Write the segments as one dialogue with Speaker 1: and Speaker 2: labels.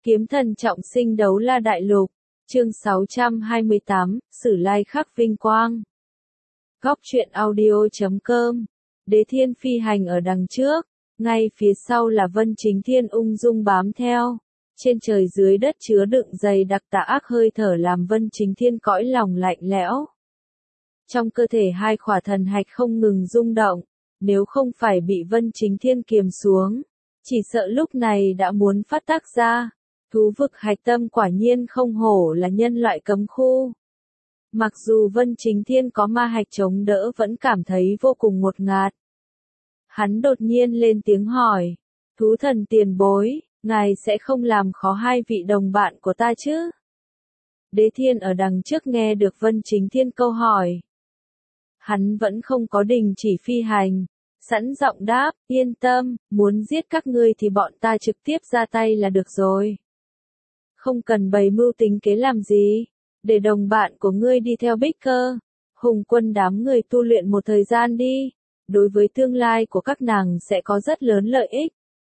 Speaker 1: Kiếm thần trọng sinh đấu la đại lục, chương 628, Sử Lai khắc vinh quang. Góc truyện audio.com. Đế Thiên phi hành ở đằng trước, ngay phía sau là Vân Chính Thiên ung dung bám theo. Trên trời dưới đất chứa đựng dày đặc tà ác hơi thở làm Vân Chính Thiên cõi lòng lạnh lẽo. Trong cơ thể hai khỏa thần hạch không ngừng rung động, nếu không phải bị Vân Chính Thiên kiềm xuống, chỉ sợ lúc này đã muốn phát tác ra. Thú vực hạch tâm quả nhiên không hổ là nhân loại cấm khu. Mặc dù Vân Chính Thiên có ma hạch chống đỡ vẫn cảm thấy vô cùng ngột ngạt. Hắn đột nhiên lên tiếng hỏi, thú thần tiền bối, ngài sẽ không làm khó hai vị đồng bạn của ta chứ? Đế Thiên ở đằng trước nghe được Vân Chính Thiên câu hỏi. Hắn vẫn không có đình chỉ phi hành, sẵn giọng đáp, yên tâm, muốn giết các ngươi thì bọn ta trực tiếp ra tay là được rồi. Không cần bày mưu tính kế làm gì, để đồng bạn của ngươi đi theo Bích Cơ, hùng quân đám người tu luyện một thời gian đi, đối với tương lai của các nàng sẽ có rất lớn lợi ích.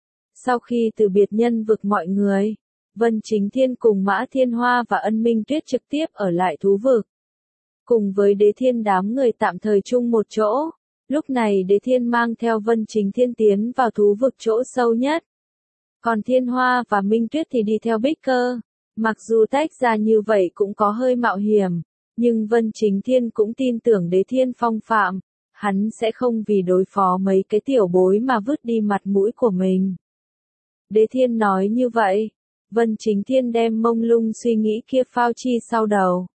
Speaker 1: Sau khi từ biệt nhân vực mọi người, Vân Chính Thiên cùng Mã Thiên Hoa và Ân Minh Tuyết trực tiếp ở lại thú vực. Cùng với Đế Thiên đám người tạm thời chung một chỗ, lúc này Đế Thiên mang theo Vân Chính Thiên tiến vào thú vực chỗ sâu nhất. Còn Thiên Hoa và Minh Tuyết thì đi theo Bích Cơ. Mặc dù tách ra như vậy cũng có hơi mạo hiểm, nhưng Vân Chính Thiên cũng tin tưởng Đế Thiên phong phạm, hắn sẽ không vì đối phó mấy cái tiểu bối mà vứt đi mặt mũi của mình. Đế Thiên nói như vậy, Vân Chính Thiên đem mông lung suy nghĩ kia phao chi sau đầu.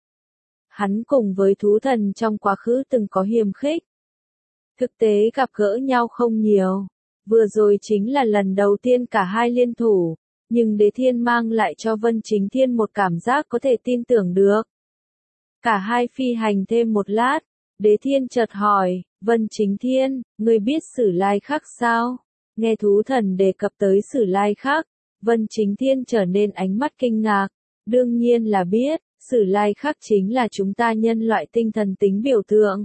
Speaker 1: Hắn cùng với thú thần trong quá khứ từng có hiềm khích. Thực tế gặp gỡ nhau không nhiều, vừa rồi chính là lần đầu tiên cả hai liên thủ. Nhưng Đế Thiên mang lại cho Vân Chính Thiên một cảm giác có thể tin tưởng được. Cả hai phi hành thêm một lát, Đế Thiên chợt hỏi, Vân Chính Thiên, ngươi biết Sử Lai khắc sao? Nghe thú thần đề cập tới Sử Lai khắc, Vân Chính Thiên trở nên ánh mắt kinh ngạc. Đương nhiên là biết, Sử Lai khắc chính là chúng ta nhân loại tinh thần tính biểu tượng.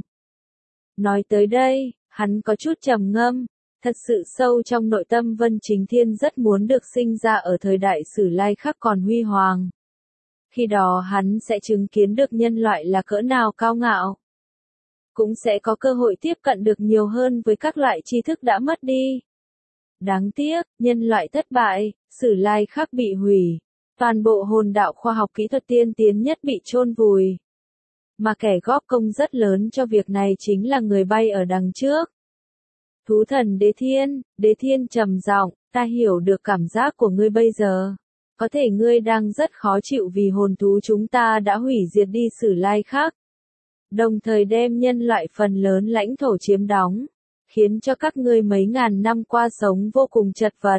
Speaker 1: Nói tới đây, hắn có chút trầm ngâm. Thật sự sâu trong nội tâm Vân Chính Thiên rất muốn được sinh ra ở thời đại Sử Lai khắc còn huy hoàng. Khi đó hắn sẽ chứng kiến được nhân loại là cỡ nào cao ngạo. Cũng sẽ có cơ hội tiếp cận được nhiều hơn với các loại tri thức đã mất đi. Đáng tiếc, nhân loại thất bại, Sử Lai khắc bị hủy. Toàn bộ hồn đạo khoa học kỹ thuật tiên tiến nhất bị chôn vùi. Mà kẻ góp công rất lớn cho việc này chính là người bay ở đằng trước. Thú thần Đế Thiên trầm giọng, ta hiểu được cảm giác của ngươi bây giờ. Có thể ngươi đang rất khó chịu vì hồn thú chúng ta đã hủy diệt đi Sử Lai khắc. Đồng thời đem nhân loại phần lớn lãnh thổ chiếm đóng, khiến cho các ngươi mấy ngàn năm qua sống vô cùng chật vật.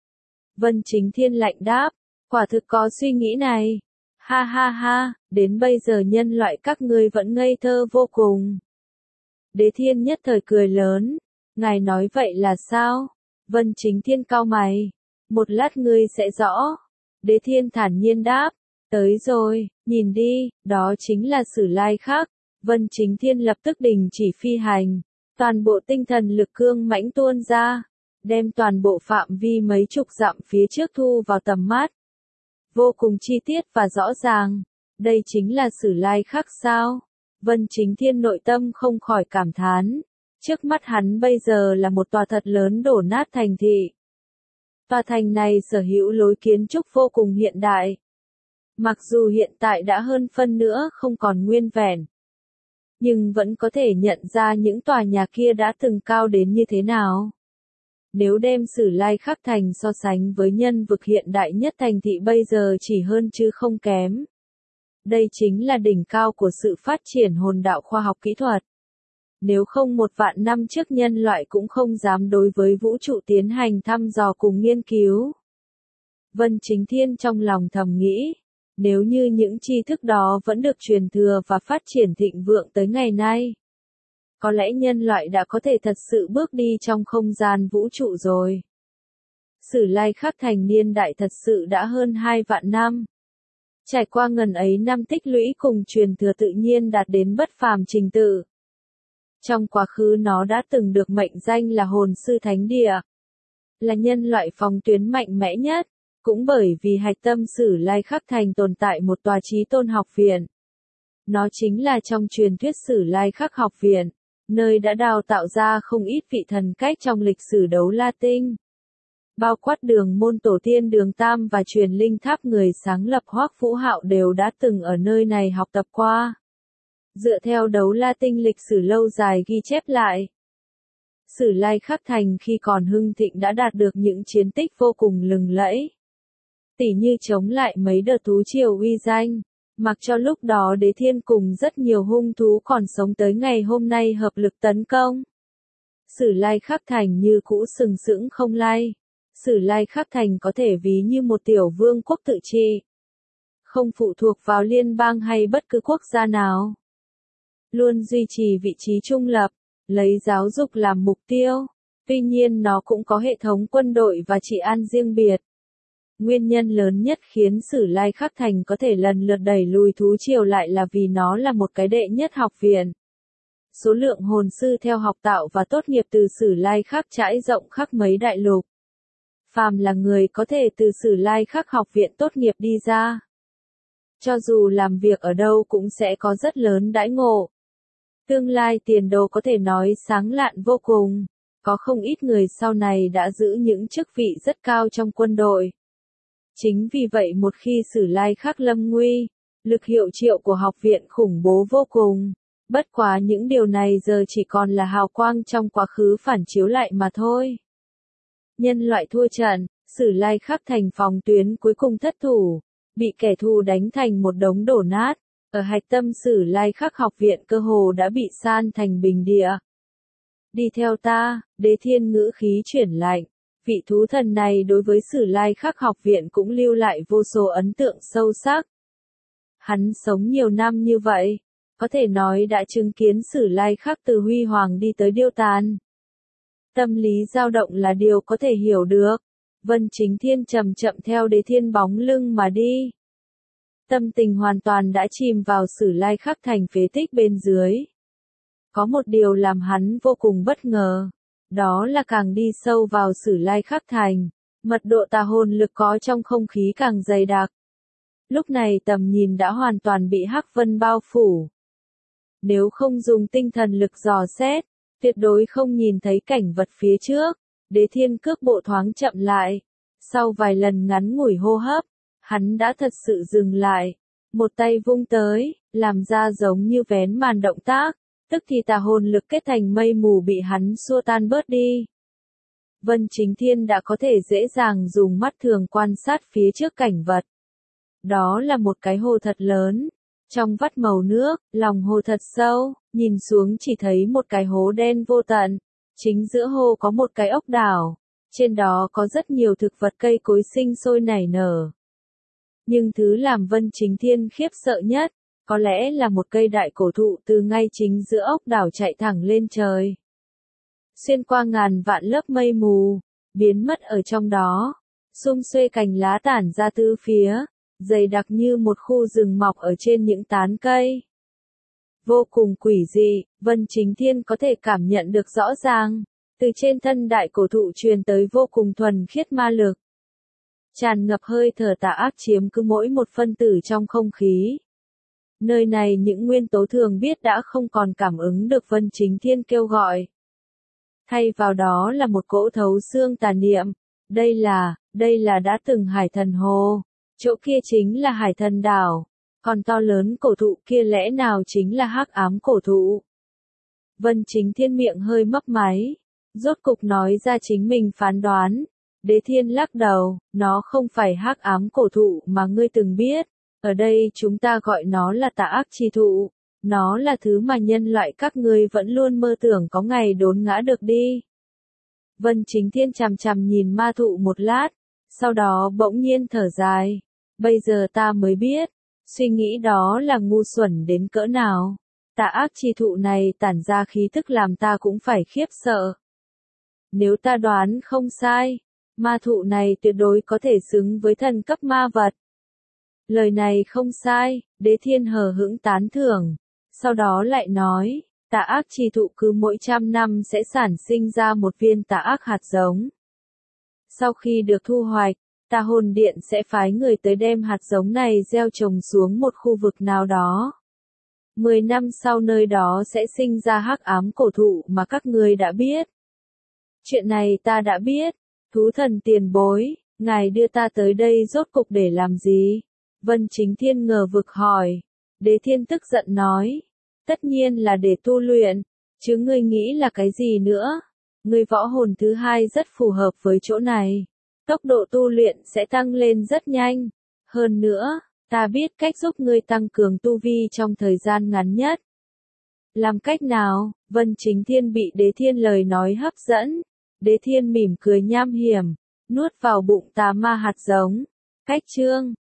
Speaker 1: Vân Chính Thiên lạnh đáp, quả thực có suy nghĩ này. Ha ha ha, đến bây giờ nhân loại các ngươi vẫn ngây thơ vô cùng. Đế Thiên nhất thời cười lớn. Ngài nói vậy là sao? Vân Chính Thiên cau mày. Một lát ngươi sẽ rõ. Đế Thiên thản nhiên đáp. Tới rồi, nhìn đi, đó chính là Sử Lai khắc. Vân Chính Thiên lập tức đình chỉ phi hành. Toàn bộ tinh thần lực cương mãnh tuôn ra. Đem toàn bộ phạm vi mấy chục dặm phía trước thu vào tầm mắt. Vô cùng chi tiết và rõ ràng. Đây chính là Sử Lai khắc sao? Vân Chính Thiên nội tâm không khỏi cảm thán. Trước mắt hắn bây giờ là một tòa thật lớn đổ nát thành thị. Tòa thành này sở hữu lối kiến trúc vô cùng hiện đại. Mặc dù hiện tại đã hơn phân nữa không còn nguyên vẹn. Nhưng vẫn có thể nhận ra những tòa nhà kia đã từng cao đến như thế nào. Nếu đem Sử Lai khắc thành so sánh với nhân vực hiện đại nhất thành thị bây giờ chỉ hơn chứ không kém. Đây chính là đỉnh cao của sự phát triển hồn đạo khoa học kỹ thuật. Nếu không 1.000 năm trước nhân loại cũng không dám đối với vũ trụ tiến hành thăm dò cùng nghiên cứu. Vân Chính Thiên trong lòng thầm nghĩ, nếu như những tri thức đó vẫn được truyền thừa và phát triển thịnh vượng tới ngày nay, có lẽ nhân loại đã có thể thật sự bước đi trong không gian vũ trụ rồi. Sử Lai khắc thành niên đại thật sự đã hơn 2.000 năm. Trải qua ngần ấy năm tích lũy cùng truyền thừa tự nhiên đạt đến bất phàm trình tự. Trong quá khứ nó đã từng được mệnh danh là hồn sư thánh địa. Là nhân loại phòng tuyến mạnh mẽ nhất, Cũng bởi vì hạch tâm Sử Lai Khắc Thành tồn tại một tòa chí tôn học viện. Nó chính là trong truyền thuyết Sử Lai Khắc học viện, nơi đã đào tạo ra không ít vị thần cách trong lịch sử đấu la tinh. Bao quát Đường môn tổ tiên Đường Tam và Truyền Linh Tháp người sáng lập Hoắc Vũ Hạo đều đã từng ở nơi này học tập qua. Dựa theo đấu la tinh lịch sử lâu dài ghi chép lại, Sử Lai Khắc Thành khi còn hưng thịnh đã đạt được những chiến tích vô cùng lừng lẫy. Tỉ như chống lại mấy đợt thú triều uy danh, mặc cho lúc đó Đế Thiên cùng rất nhiều hung thú còn sống tới ngày hôm nay hợp lực tấn công. Sử Lai Khắc Thành như cũ sừng sững không lay. Sử Lai Khắc Thành có thể ví như một tiểu vương quốc tự trị, không phụ thuộc vào liên bang hay bất cứ quốc gia nào. Luôn duy trì vị trí trung lập, lấy giáo dục làm mục tiêu. Tuy nhiên nó cũng có hệ thống quân đội và trị an riêng biệt. Nguyên nhân lớn nhất khiến Sử Lai Khắc Thành có thể lần lượt đẩy lùi thú triều lại là vì nó là một cái đệ nhất học viện. Số lượng hồn sư theo học tạo và tốt nghiệp từ Sử Lai Khắc trải rộng khắp mấy đại lục. Phàm là người có thể từ Sử Lai Khắc học viện tốt nghiệp đi ra, cho dù làm việc ở đâu cũng sẽ có rất lớn đãi ngộ. Tương lai tiền đồ có thể nói sáng lạn vô cùng. Có không ít người sau này đã giữ những chức vị rất cao trong quân đội. Chính vì vậy một khi Sử Lai Khắc lâm nguy, lực hiệu triệu của học viện khủng bố vô cùng. Bất quá những điều này giờ chỉ còn là hào quang trong quá khứ phản chiếu lại mà thôi. Nhân loại thua trận, Sử Lai Khắc Thành phòng tuyến cuối cùng thất thủ, bị kẻ thù đánh thành một đống đổ nát. Ở hạch tâm Sử Lai Khắc học viện cơ hồ đã bị san thành bình địa. Đi theo ta, Đế Thiên ngữ khí chuyển lạnh. Vị thú thần này đối với Sử Lai Khắc học viện cũng lưu lại vô số ấn tượng sâu sắc. Hắn sống nhiều năm như vậy, có thể nói đã chứng kiến Sử Lai Khắc từ huy hoàng đi tới điêu tàn. Tâm lý dao động là điều có thể hiểu được. Vân Chính Thiên chậm chậm theo Đế Thiên bóng lưng mà đi. Tâm tình hoàn toàn đã chìm vào Sử Lai Khắc Thành phế tích bên dưới. Có một điều làm hắn vô cùng bất ngờ. Đó là càng đi sâu vào Sử Lai Khắc Thành, mật độ tà hồn lực có trong không khí càng dày đặc. Lúc này tầm nhìn đã hoàn toàn bị hắc vân bao phủ. Nếu không dùng tinh thần lực dò xét, tuyệt đối không nhìn thấy cảnh vật phía trước. Đế Thiên cước bộ thoáng chậm lại. Sau vài lần ngắn ngủi hô hấp, hắn đã thật sự dừng lại. Một tay vung tới, làm ra giống như vén màn động tác. Tức thì tà hồn lực kết thành mây mù bị hắn xua tan bớt đi. Vân Chính Thiên đã có thể dễ dàng dùng mắt thường quan sát phía trước cảnh vật. Đó là một cái hồ thật lớn. Trong vắt màu nước, lòng hồ thật sâu, nhìn xuống chỉ thấy một cái hố đen vô tận. Chính giữa hồ có một cái ốc đảo. Trên đó có rất nhiều thực vật cây cối sinh sôi nảy nở. Nhưng thứ làm Vân Chính Thiên khiếp sợ nhất, có lẽ là một cây đại cổ thụ từ ngay chính giữa ốc đảo chạy thẳng lên trời. Xuyên qua ngàn vạn lớp mây mù, biến mất ở trong đó. Sum xuê cành lá tản ra tứ phía, dày đặc như một khu rừng mọc ở trên những tán cây. Vô cùng quỷ dị, Vân Chính Thiên có thể cảm nhận được rõ ràng. Từ trên thân đại cổ thụ truyền tới vô cùng thuần khiết ma lực. Tràn ngập hơi thở tà ác chiếm cứ mỗi một phân tử trong không khí. Nơi này những nguyên tố thường biết đã không còn cảm ứng được Vân Chính Thiên kêu gọi. Thay vào đó là một cỗ thấu xương tà niệm. Đây là đã từng Hải Thần Hồ. Chỗ kia chính là Hải Thần Đảo. Còn to lớn cổ thụ kia lẽ nào chính là hắc ám cổ thụ. Vân Chính Thiên miệng hơi mấp máy. Rốt cục nói ra chính mình phán đoán. Đế Thiên lắc đầu, nó không phải hắc ám cổ thụ mà ngươi từng biết. Ở đây chúng ta gọi nó là tà ác chi thụ. Nó là thứ mà nhân loại các ngươi vẫn luôn mơ tưởng có ngày đốn ngã được đi. Vân Chính Thiên chằm chằm nhìn ma thụ một lát, sau đó bỗng nhiên thở dài. Bây giờ ta mới biết, suy nghĩ đó là ngu xuẩn đến cỡ nào. Tà ác chi thụ này tản ra khí tức làm ta cũng phải khiếp sợ. Nếu ta đoán không sai, ma thụ này tuyệt đối có thể xứng với thần cấp ma vật. Lời này không sai, Đế Thiên hờ hững tán thưởng. Sau đó lại nói, tà ác chi thụ cứ mỗi 100 năm sẽ sản sinh ra một viên tà ác hạt giống. Sau khi được thu hoạch, Ta hồn điện sẽ phái người tới đem hạt giống này gieo trồng xuống một khu vực nào đó. 10 năm sau nơi đó sẽ sinh ra hắc ám cổ thụ mà các ngươi đã biết. Chuyện này ta đã biết. Thú thần tiền bối, ngài đưa ta tới đây rốt cục để làm gì? Vân Chính Thiên ngờ vực hỏi. Đế Thiên tức giận nói. Tất nhiên là để tu luyện, chứ ngươi nghĩ là cái gì nữa? Ngươi võ hồn thứ hai rất phù hợp với chỗ này. Tốc độ tu luyện sẽ tăng lên rất nhanh. Hơn nữa, ta biết cách giúp ngươi tăng cường tu vi trong thời gian ngắn nhất. Làm cách nào? Vân Chính Thiên bị Đế Thiên lời nói hấp dẫn. Đế Thiên mỉm cười nham hiểm, nuốt vào bụng tà ma hạt giống. Cách chương